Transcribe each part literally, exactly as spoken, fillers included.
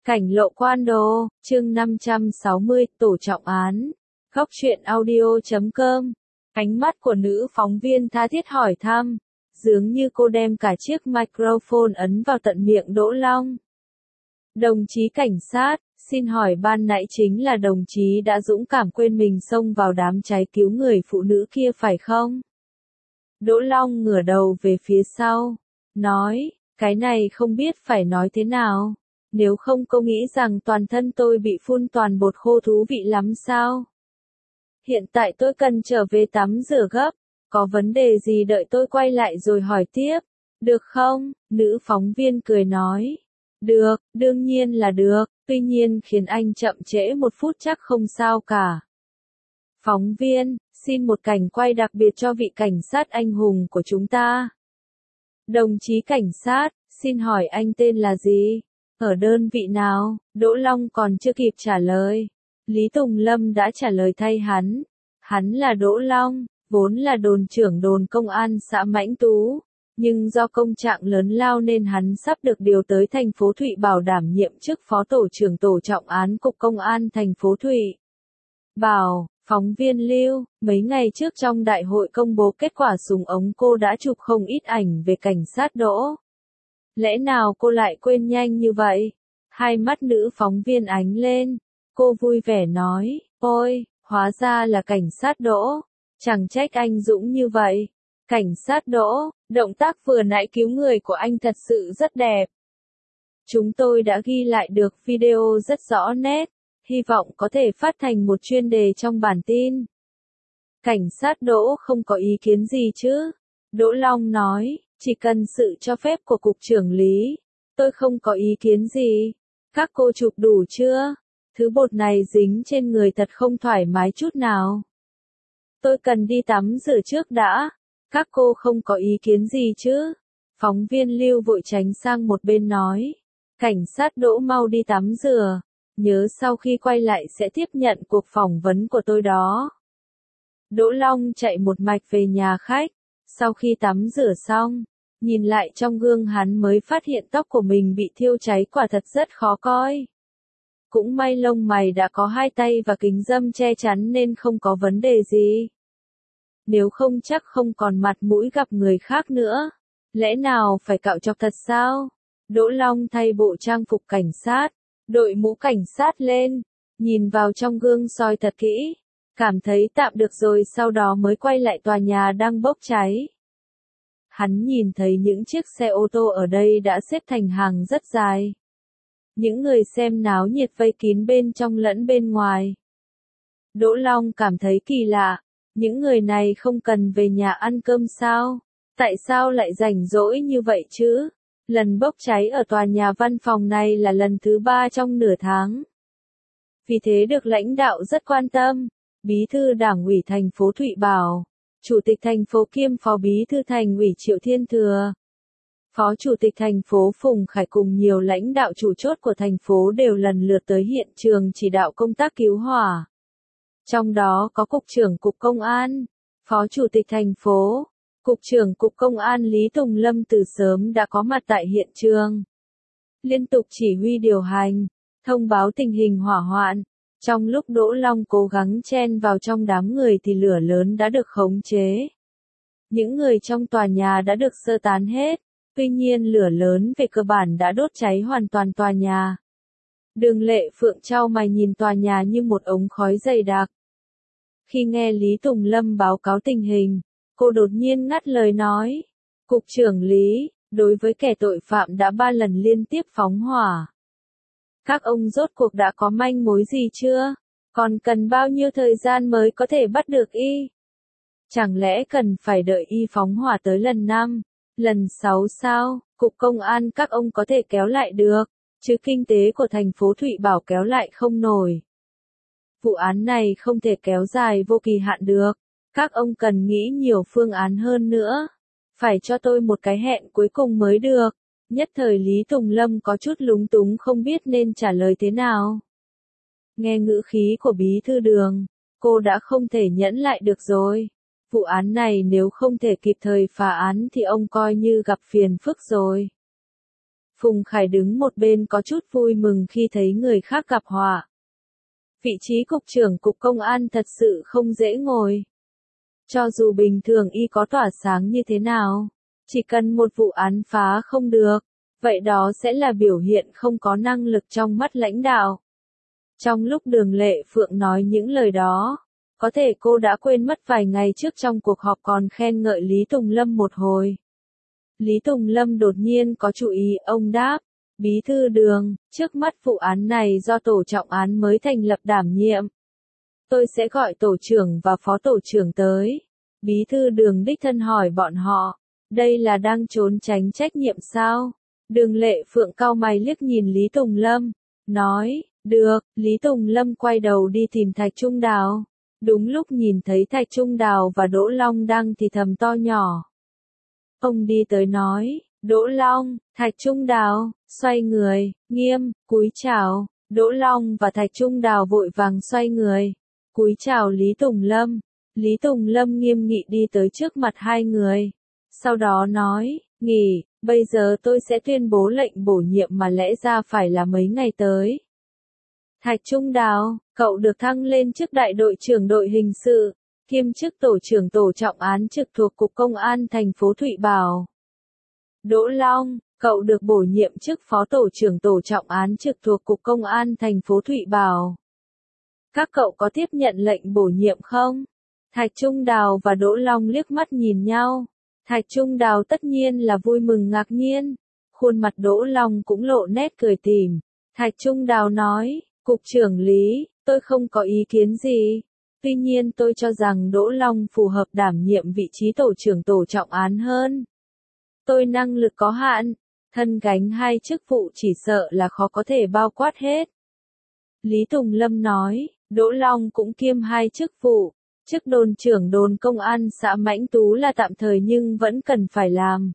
Cảnh lộ quan đồ, chương năm trăm sáu mươi, tổ trọng án. Góc truyện audio chấm com. Ánh mắt của nữ phóng viên tha thiết hỏi thăm, dường như cô đem cả chiếc microphone ấn vào tận miệng Đỗ Long. Đồng chí cảnh sát, xin hỏi ban nãy chính là đồng chí đã dũng cảm quên mình xông vào đám cháy cứu người phụ nữ kia phải không? Đỗ Long ngửa đầu về phía sau, nói, cái này không biết phải nói thế nào. Nếu không cô nghĩ rằng toàn thân tôi bị phun toàn bột khô thú vị lắm sao? Hiện tại tôi cần trở về tắm rửa gấp, có vấn đề gì đợi tôi quay lại rồi hỏi tiếp, được không? Nữ phóng viên cười nói, được, đương nhiên là được, tuy nhiên khiến anh chậm trễ một phút chắc không sao cả. Phóng viên, xin một cảnh quay đặc biệt cho vị cảnh sát anh hùng của chúng ta. Đồng chí cảnh sát, xin hỏi anh tên là gì? Ở đơn vị nào? Đỗ Long còn chưa kịp trả lời. Lý Tùng Lâm đã trả lời thay hắn. Hắn là Đỗ Long, vốn là đồn trưởng đồn công an xã Mãnh Tú. Nhưng do công trạng lớn lao nên hắn sắp được điều tới thành phố Thụy Bảo đảm nhiệm chức phó tổ trưởng tổ trọng án cục công an thành phố Thụy Bảo. Phóng viên Lưu, mấy ngày trước trong đại hội công bố kết quả súng ống cô đã chụp không ít ảnh về cảnh sát Đỗ. Lẽ nào cô lại quên nhanh như vậy? Hai mắt nữ phóng viên ánh lên. Cô vui vẻ nói, ôi, hóa ra là cảnh sát Đỗ. Chẳng trách anh dũng như vậy. Cảnh sát Đỗ, động tác vừa nãy cứu người của anh thật sự rất đẹp. Chúng tôi đã ghi lại được video rất rõ nét. Hy vọng có thể phát thành một chuyên đề trong bản tin. Cảnh sát Đỗ không có ý kiến gì chứ? Đỗ Long nói, chỉ cần sự cho phép của cục trưởng Lý, tôi không có ý kiến gì. Các cô chụp đủ chưa? Thứ bột này dính trên người thật không thoải mái chút nào. Tôi cần đi tắm rửa trước đã. Các cô không có ý kiến gì chứ? Phóng viên Lưu vội tránh sang một bên nói. Cảnh sát Đỗ mau đi tắm rửa. Nhớ sau khi quay lại sẽ tiếp nhận cuộc phỏng vấn của tôi đó. Đỗ Long chạy một mạch về nhà khách. Sau khi tắm rửa xong, nhìn lại trong gương hắn mới phát hiện tóc của mình bị thiêu cháy quả thật rất khó coi. Cũng may lông mày đã có hai tay và kính râm che chắn nên không có vấn đề gì. Nếu không chắc không còn mặt mũi gặp người khác nữa. Lẽ nào phải cạo chọc thật sao? Đỗ Long thay bộ trang phục cảnh sát, đội mũ cảnh sát lên, nhìn vào trong gương soi thật kỹ, cảm thấy tạm được rồi sau đó mới quay lại tòa nhà đang bốc cháy. Hắn nhìn thấy những chiếc xe ô tô ở đây đã xếp thành hàng rất dài. Những người xem náo nhiệt vây kín bên trong lẫn bên ngoài. Đỗ Long cảm thấy kỳ lạ, những người này không cần về nhà ăn cơm sao? Tại sao lại rảnh rỗi như vậy chứ? Lần bốc cháy ở tòa nhà văn phòng này là lần thứ ba trong nửa tháng. Vì thế được lãnh đạo rất quan tâm. Bí thư Đảng ủy thành phố Thụy Bảo, Chủ tịch thành phố kiêm Phó Bí thư Thành ủy Triệu Thiên Thừa, Phó Chủ tịch thành phố Phùng Khải cùng nhiều lãnh đạo chủ chốt của thành phố đều lần lượt tới hiện trường chỉ đạo công tác cứu hỏa. Trong đó có Cục trưởng Cục Công an, Phó Chủ tịch thành phố, Cục trưởng Cục Công an Lý Tùng Lâm từ sớm đã có mặt tại hiện trường. Liên tục chỉ huy điều hành, thông báo tình hình hỏa hoạn. Trong lúc Đỗ Long cố gắng chen vào trong đám người thì lửa lớn đã được khống chế. Những người trong tòa nhà đã được sơ tán hết, tuy nhiên lửa lớn về cơ bản đã đốt cháy hoàn toàn tòa nhà. Đường Lệ Phượng chau mày nhìn tòa nhà như một ống khói dày đặc. Khi nghe Lý Tùng Lâm báo cáo tình hình, cô đột nhiên ngắt lời nói, Cục trưởng Lý, đối với kẻ tội phạm đã ba lần liên tiếp phóng hỏa. Các ông rốt cuộc đã có manh mối gì chưa? Còn cần bao nhiêu thời gian mới có thể bắt được y? Chẳng lẽ cần phải đợi y phóng hỏa tới lần năm, lần sáu sao? Cục công an các ông có thể kéo lại được, chứ kinh tế của thành phố Thụy Bảo kéo lại không nổi. Vụ án này không thể kéo dài vô kỳ hạn được. Các ông cần nghĩ nhiều phương án hơn nữa. Phải cho tôi một cái hẹn cuối cùng mới được. Nhất thời Lý Tùng Lâm có chút lúng túng không biết nên trả lời thế nào. Nghe ngữ khí của bí thư Đường, cô đã không thể nhẫn lại được rồi. Vụ án này nếu không thể kịp thời phá án thì ông coi như gặp phiền phức rồi. Phùng Khải đứng một bên có chút vui mừng khi thấy người khác gặp họa. Vị trí cục trưởng cục công an thật sự không dễ ngồi. Cho dù bình thường y có tỏa sáng như thế nào, chỉ cần một vụ án phá không được, vậy đó sẽ là biểu hiện không có năng lực trong mắt lãnh đạo. Trong lúc Đường Lệ Phượng nói những lời đó, có thể cô đã quên mất vài ngày trước trong cuộc họp còn khen ngợi Lý Tùng Lâm một hồi. Lý Tùng Lâm đột nhiên có chú ý, ông đáp, Bí thư Đường, trước mắt vụ án này do tổ trọng án mới thành lập đảm nhiệm. Tôi sẽ gọi tổ trưởng và phó tổ trưởng tới. Bí thư Đường đích thân hỏi bọn họ, đây là đang trốn tránh trách nhiệm sao? Đường Lệ Phượng cau mày liếc nhìn Lý Tùng Lâm, nói, được. Lý Tùng Lâm quay đầu đi tìm Thạch Trung Đào. Đúng lúc nhìn thấy Thạch Trung Đào và Đỗ Long đang thì thầm to nhỏ. Ông đi tới nói, Đỗ Long, Thạch Trung Đào, xoay người, nghiêm, cúi chào. Đỗ Long và Thạch Trung Đào vội vàng xoay người, cúi chào Lý Tùng Lâm. Lý Tùng Lâm nghiêm nghị đi tới trước mặt hai người. Sau đó nói, nghỉ, bây giờ tôi sẽ tuyên bố lệnh bổ nhiệm mà lẽ ra phải là mấy ngày tới. Thạch Trung Đào, cậu được thăng lên chức đại đội trưởng đội hình sự, kiêm chức tổ trưởng tổ trọng án trực thuộc Cục Công an thành phố Thụy Bảo. Đỗ Long, cậu được bổ nhiệm chức phó tổ trưởng tổ trọng án trực thuộc Cục Công an thành phố Thụy Bảo. Các cậu có tiếp nhận lệnh bổ nhiệm không? Thạch Trung Đào và Đỗ Long liếc mắt nhìn nhau. Thạch Trung Đào tất nhiên là vui mừng ngạc nhiên. Khuôn mặt Đỗ Long cũng lộ nét cười tỉm. Thạch Trung Đào nói, Cục trưởng Lý, tôi không có ý kiến gì. Tuy nhiên tôi cho rằng Đỗ Long phù hợp đảm nhiệm vị trí tổ trưởng tổ trọng án hơn. Tôi năng lực có hạn, thân gánh hai chức vụ chỉ sợ là khó có thể bao quát hết. Lý Tùng Lâm nói, Đỗ Long cũng kiêm hai chức vụ. Chức đồn trưởng đồn công an xã Mãnh Tú là tạm thời nhưng vẫn cần phải làm.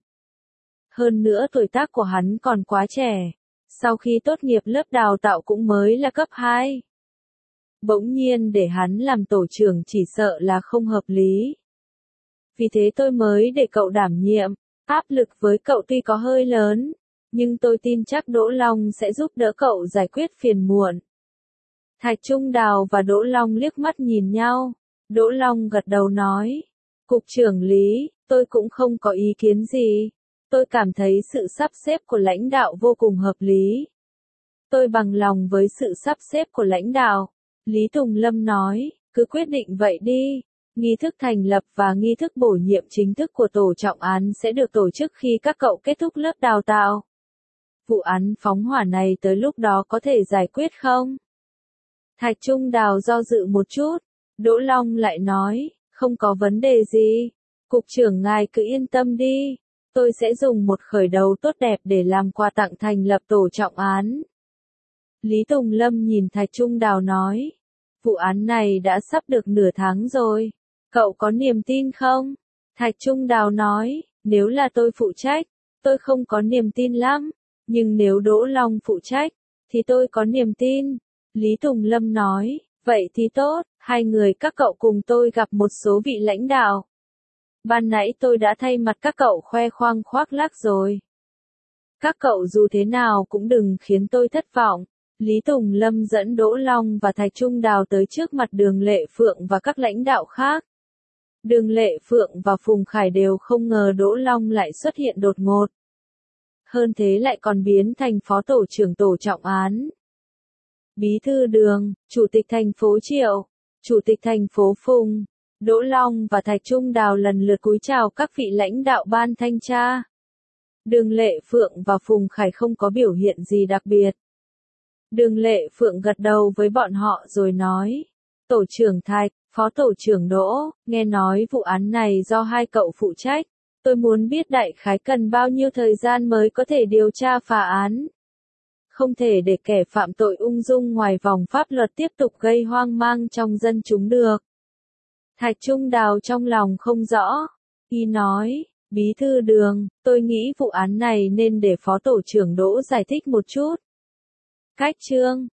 Hơn nữa tuổi tác của hắn còn quá trẻ. Sau khi tốt nghiệp lớp đào tạo cũng mới là cấp hai. Bỗng nhiên để hắn làm tổ trưởng chỉ sợ là không hợp lý. Vì thế tôi mới để cậu đảm nhiệm. Áp lực với cậu tuy có hơi lớn, nhưng tôi tin chắc Đỗ Long sẽ giúp đỡ cậu giải quyết phiền muộn. Thạch Trung Đào và Đỗ Long liếc mắt nhìn nhau. Đỗ Long gật đầu nói, Cục trưởng Lý, tôi cũng không có ý kiến gì. Tôi cảm thấy sự sắp xếp của lãnh đạo vô cùng hợp lý. Tôi bằng lòng với sự sắp xếp của lãnh đạo. Lý Tùng Lâm nói, cứ quyết định vậy đi. Nghi thức thành lập và nghi thức bổ nhiệm chính thức của tổ trọng án sẽ được tổ chức khi các cậu kết thúc lớp đào tạo. Vụ án phóng hỏa này tới lúc đó có thể giải quyết không? Thạch Trung Đào do dự một chút. Đỗ Long lại nói, không có vấn đề gì. Cục trưởng ngài cứ yên tâm đi. Tôi sẽ dùng một khởi đầu tốt đẹp để làm quà tặng thành lập tổ trọng án. Lý Tùng Lâm nhìn Thạch Trung Đào nói, vụ án này đã sắp được nửa tháng rồi. Cậu có niềm tin không? Thạch Trung Đào nói, nếu là tôi phụ trách, tôi không có niềm tin lắm. Nhưng nếu Đỗ Long phụ trách, thì tôi có niềm tin. Lý Tùng Lâm nói, vậy thì tốt, hai người các cậu cùng tôi gặp một số vị lãnh đạo. Ban nãy tôi đã thay mặt các cậu khoe khoang khoác lác rồi. Các cậu dù thế nào cũng đừng khiến tôi thất vọng. Lý Tùng Lâm dẫn Đỗ Long và Thạch Trung Đào tới trước mặt Đường Lệ Phượng và các lãnh đạo khác. Đường Lệ Phượng và Phùng Khải đều không ngờ Đỗ Long lại xuất hiện đột ngột. Hơn thế lại còn biến thành phó tổ trưởng tổ trọng án. Bí thư Đường, Chủ tịch thành phố Triệu, Chủ tịch thành phố Phùng, Đỗ Long và Thạch Trung Đào lần lượt cúi chào các vị lãnh đạo ban thanh tra. Đường Lệ Phượng và Phùng Khải không có biểu hiện gì đặc biệt. Đường Lệ Phượng gật đầu với bọn họ rồi nói, Tổ trưởng Thạch, Phó Tổ trưởng Đỗ, nghe nói vụ án này do hai cậu phụ trách. Tôi muốn biết đại khái cần bao nhiêu thời gian mới có thể điều tra phá án. Không thể để kẻ phạm tội ung dung ngoài vòng pháp luật tiếp tục gây hoang mang trong dân chúng được. Thạch Trung Đào trong lòng không rõ. Y nói, Bí thư Đường, tôi nghĩ vụ án này nên để Phó Tổ trưởng Đỗ giải thích một chút. Cách chương